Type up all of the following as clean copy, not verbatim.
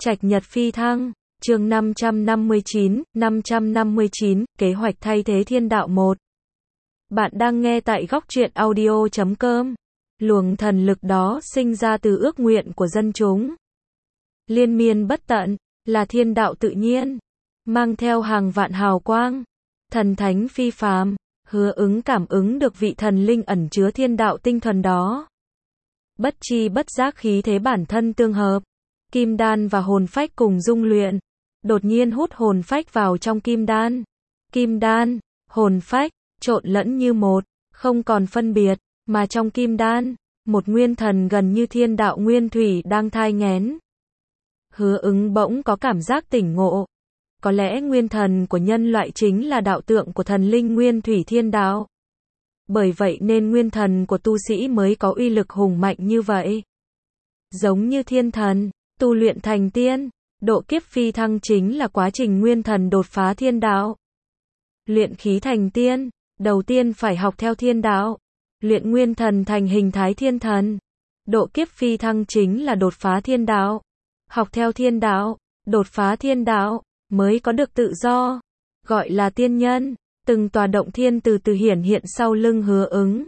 Trạch nhật phi thăng, chương 559, kế hoạch thay thế thiên đạo 1. Bạn đang nghe tại góc truyện audio.com. Luồng thần lực đó sinh ra từ ước nguyện của dân chúng. Liên miên bất tận, là thiên đạo tự nhiên, mang theo hàng vạn hào quang, thần thánh phi phàm, Hứa Ứng cảm ứng được vị thần linh ẩn chứa thiên đạo tinh thuần đó. Bất chi bất giác khí thế bản thân tương hợp, kim đan và hồn phách cùng dung luyện, đột nhiên hút hồn phách vào trong kim đan. Kim đan, hồn phách, trộn lẫn như một, không còn phân biệt, mà trong kim đan, một nguyên thần gần như thiên đạo nguyên thủy đang thai nghén. Hứa Ứng bỗng có cảm giác tỉnh ngộ. Có lẽ nguyên thần của nhân loại chính là đạo tượng của thần linh nguyên thủy thiên đạo. Bởi vậy nên nguyên thần của tu sĩ mới có uy lực hùng mạnh như vậy. Giống như thiên thần, tu luyện thành tiên, độ kiếp phi thăng chính là quá trình nguyên thần đột phá thiên đạo. Luyện khí thành tiên, đầu tiên phải học theo thiên đạo. Luyện nguyên thần thành hình thái thiên thần. Độ kiếp phi thăng chính là đột phá thiên đạo. Học theo thiên đạo, đột phá thiên đạo, mới có được tự do. Gọi là tiên nhân. Từng tòa động thiên từ từ hiển hiện sau lưng Hứa Ứng.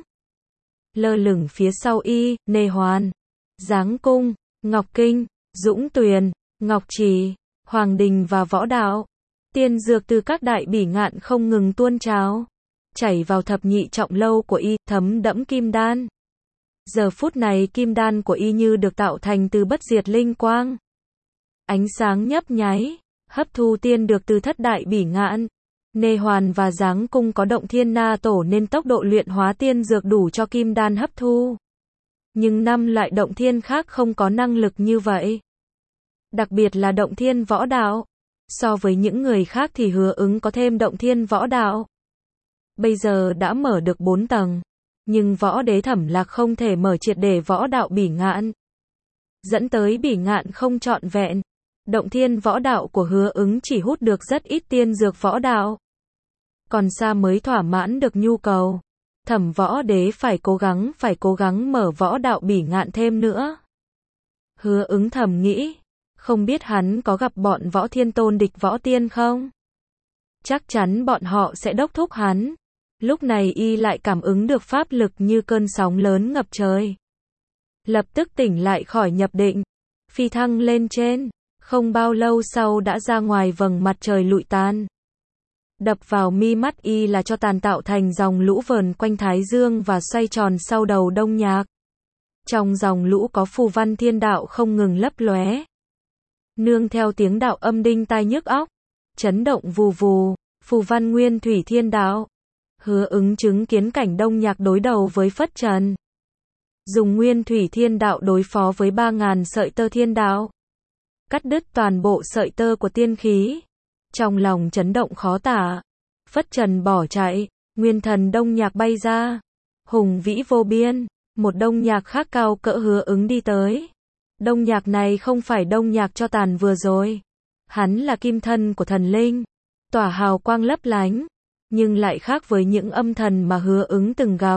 Lơ lửng phía sau y, Nê Hoàn, Giáng Cung, Ngọc Kinh, Dũng Tuyền, Ngọc Trì, Hoàng Đình và Võ Đạo. Tiên dược từ các đại bỉ ngạn không ngừng tuôn trào, chảy vào thập nhị trọng lâu của y, thấm đẫm kim đan. Giờ phút này kim đan của y như được tạo thành từ bất diệt linh quang. Ánh sáng nhấp nháy, hấp thu tiên được từ thất đại bỉ ngạn. Nê Hoàn và Giáng Cung có động thiên na tổ nên tốc độ luyện hóa tiên dược đủ cho kim đan hấp thu. Nhưng 5 loại động thiên khác không có năng lực như vậy. Đặc biệt là động thiên võ đạo. So với những người khác thì Hứa Ứng có thêm động thiên võ đạo. Bây giờ đã mở được 4 tầng. Nhưng võ đế Thẩm Lạc không thể mở triệt để võ đạo bỉ ngạn. Dẫn tới bỉ ngạn không trọn vẹn. Động thiên võ đạo của Hứa Ứng chỉ hút được rất ít tiên dược võ đạo. Còn xa mới thỏa mãn được nhu cầu. Thẩm võ đế phải cố gắng mở võ đạo bỉ ngạn thêm nữa. Hứa Ứng thầm nghĩ, không biết hắn có gặp bọn Võ Thiên Tôn địch Võ Tiên không? Chắc chắn bọn họ sẽ đốc thúc hắn. Lúc này y lại cảm ứng được pháp lực như cơn sóng lớn ngập trời. Lập tức tỉnh lại khỏi nhập định, phi thăng lên trên, không bao lâu sau đã ra ngoài vầng mặt trời lụi tàn. Đập vào mi mắt y là cho tàn tạo thành dòng lũ vờn quanh Thái Dương và xoay tròn sau đầu Đông Nhạc. Trong dòng lũ có phù văn thiên đạo không ngừng lấp lóe. Nương theo tiếng đạo âm đinh tai nhức óc, chấn động vù vù, phù văn nguyên thủy thiên đạo. Hứa Ứng chứng kiến cảnh Đông Nhạc đối đầu với Phất Trần. Dùng nguyên thủy thiên đạo đối phó với 3.000 sợi tơ thiên đạo. Cắt đứt toàn bộ sợi tơ của tiên khí. Trong lòng chấn động khó tả. Phất Trần bỏ chạy, nguyên thần Đông Nhạc bay ra. Hùng vĩ vô biên, một Đông Nhạc khác cao cỡ Hứa Ứng đi tới. Đông Nhạc này không phải Đông Nhạc cho tàn vừa rồi. Hắn là kim thân của thần linh, tỏa hào quang lấp lánh, nhưng lại khác với những âm thần mà Hứa Ứng từng gặp.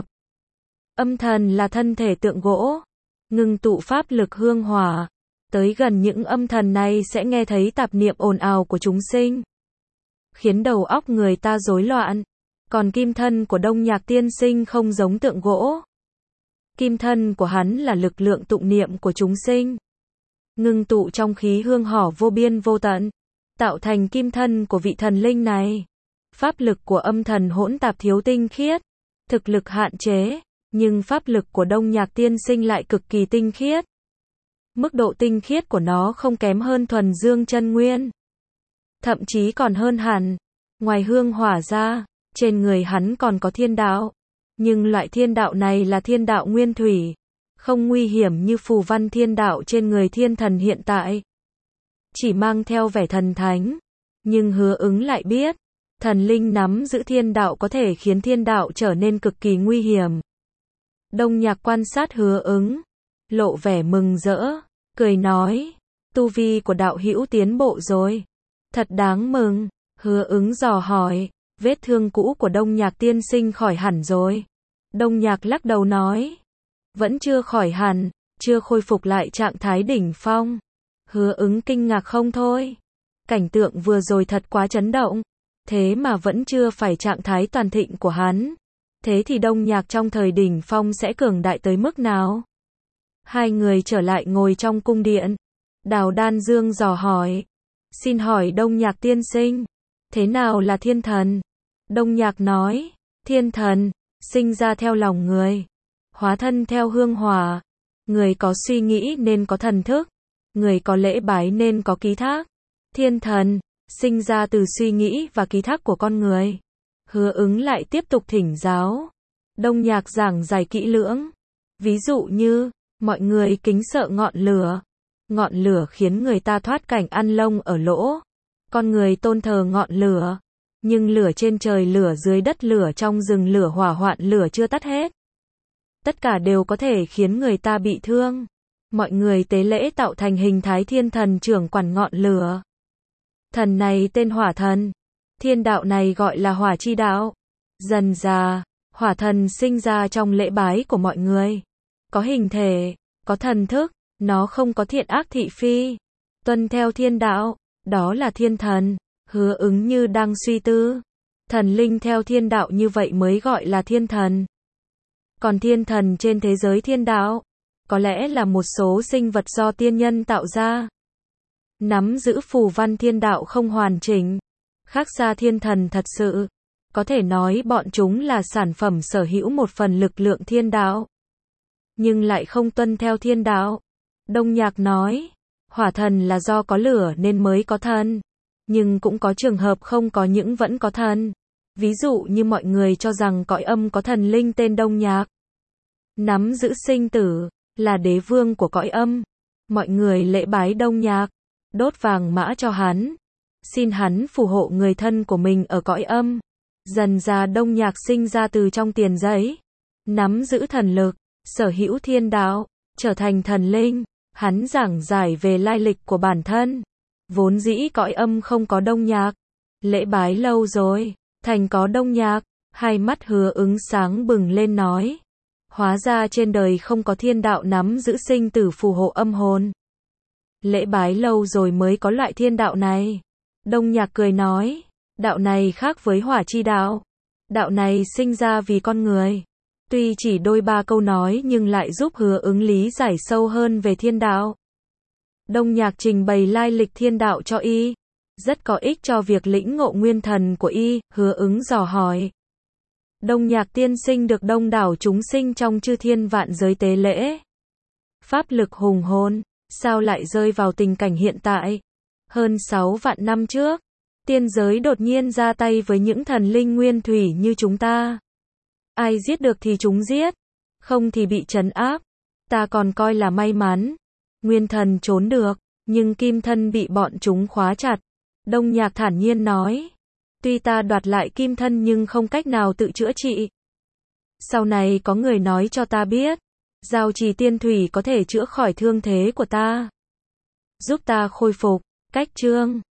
Âm thần là thân thể tượng gỗ, ngưng tụ pháp lực hương hỏa. Tới gần những âm thần này sẽ nghe thấy tạp niệm ồn ào của chúng sinh, khiến đầu óc người ta rối loạn. Còn kim thân của Đông Nhạc tiên sinh không giống tượng gỗ. Kim thân của hắn là lực lượng tụng niệm của chúng sinh, ngưng tụ trong khí hương hỏa vô biên vô tận, tạo thành kim thân của vị thần linh này. Pháp lực của âm thần hỗn tạp thiếu tinh khiết, thực lực hạn chế, nhưng pháp lực của Đông Nhạc tiên sinh lại cực kỳ tinh khiết. Mức độ tinh khiết của nó không kém hơn thuần dương chân nguyên, thậm chí còn hơn hẳn. Ngoài hương hỏa ra, trên người hắn còn có thiên đạo, nhưng loại thiên đạo này là thiên đạo nguyên thủy, không nguy hiểm như phù văn thiên đạo trên người thiên thần hiện tại. Chỉ mang theo vẻ thần thánh, nhưng Hứa Ứng lại biết, thần linh nắm giữ thiên đạo có thể khiến thiên đạo trở nên cực kỳ nguy hiểm. Đông Nhạc quan sát Hứa Ứng, lộ vẻ mừng rỡ, cười nói, tu vi của đạo hữu tiến bộ rồi. Thật đáng mừng. Hứa Ứng dò hỏi, vết thương cũ của Đông Nhạc tiên sinh khỏi hẳn rồi? Đông Nhạc lắc đầu nói, vẫn chưa khỏi hẳn, chưa khôi phục lại trạng thái đỉnh phong. Hứa Ứng kinh ngạc không thôi. Cảnh tượng vừa rồi thật quá chấn động. Thế mà vẫn chưa phải trạng thái toàn thịnh của hắn. Thế thì Đông Nhạc trong thời đỉnh phong sẽ cường đại tới mức nào? Hai người trở lại ngồi trong cung điện. Đào Đan Dương dò hỏi. Xin hỏi Đông Nhạc tiên sinh, thế nào là thiên thần? Đông Nhạc nói, thiên thần, sinh ra theo lòng người, hóa thân theo hương hỏa. Người có suy nghĩ nên có thần thức, người có lễ bái nên có ký thác. Thiên thần, sinh ra từ suy nghĩ và ký thác của con người. Hứa Ứng lại tiếp tục thỉnh giáo. Đông Nhạc giảng giải kỹ lưỡng. Ví dụ như, mọi người kính sợ ngọn lửa. Ngọn lửa khiến người ta thoát cảnh ăn lông ở lỗ. Con người tôn thờ ngọn lửa. Nhưng lửa trên trời, lửa dưới đất, lửa trong rừng, lửa hỏa hoạn, lửa chưa tắt hết. Tất cả đều có thể khiến người ta bị thương. Mọi người tế lễ tạo thành hình thái thiên thần trưởng quản ngọn lửa. Thần này tên hỏa thần. Thiên đạo này gọi là hỏa chi đạo. Dần dà, hỏa thần sinh ra trong lễ bái của mọi người. Có hình thể, có thần thức, nó không có thiện ác thị phi. Tuân theo thiên đạo, đó là thiên thần. Hứa Ứng như đang suy tư. Thần linh theo thiên đạo như vậy mới gọi là thiên thần. Còn thiên thần trên thế giới thiên đạo, có lẽ là một số sinh vật do tiên nhân tạo ra. Nắm giữ phù văn thiên đạo không hoàn chỉnh. Khác xa thiên thần thật sự. Có thể nói bọn chúng là sản phẩm sở hữu một phần lực lượng thiên đạo. Nhưng lại không tuân theo thiên đạo. Đông Nhạc nói, hỏa thần là do có lửa nên mới có thần. Nhưng cũng có trường hợp không có những vẫn có thần. Ví dụ như mọi người cho rằng cõi âm có thần linh tên Đông Nhạc. Nắm giữ sinh tử, là đế vương của cõi âm. Mọi người lễ bái Đông Nhạc, đốt vàng mã cho hắn. Xin hắn phù hộ người thân của mình ở cõi âm. Dần dà Đông Nhạc sinh ra từ trong tiền giấy. Nắm giữ thần lực, sở hữu thiên đạo, trở thành thần linh. Hắn giảng giải về lai lịch của bản thân. Vốn dĩ cõi âm không có Đông Nhạc. Lễ bái lâu rồi, thành có Đông Nhạc. Hai mắt Hứa Ứng sáng bừng lên nói. Hóa ra trên đời không có thiên đạo nắm giữ sinh tử phù hộ âm hồn. Lễ bái lâu rồi mới có loại thiên đạo này. Đông Nhạc cười nói. Đạo này khác với hỏa chi đạo. Đạo này sinh ra vì con người. Tuy chỉ đôi ba câu nói nhưng lại giúp Hứa Ứng lý giải sâu hơn về thiên đạo. Đông Nhạc trình bày lai lịch thiên đạo cho y. Rất có ích cho việc lĩnh ngộ nguyên thần của y. Hứa Ứng dò hỏi. Đông Nhạc tiên sinh được đông đảo chúng sinh trong chư thiên vạn giới tế lễ. Pháp lực hùng hồn, sao lại rơi vào tình cảnh hiện tại? Hơn 6 vạn năm trước, tiên giới đột nhiên ra tay với những thần linh nguyên thủy như chúng ta. Ai giết được thì chúng giết, không thì bị trấn áp. Ta còn coi là may mắn. Nguyên thần trốn được, nhưng kim thân bị bọn chúng khóa chặt. Đông Nhạc thản nhiên nói. Tuy ta đoạt lại kim thân nhưng không cách nào tự chữa trị. Sau này có người nói cho ta biết, giao trì tiên thủy có thể chữa khỏi thương thế của ta. Giúp ta khôi phục, cách chương.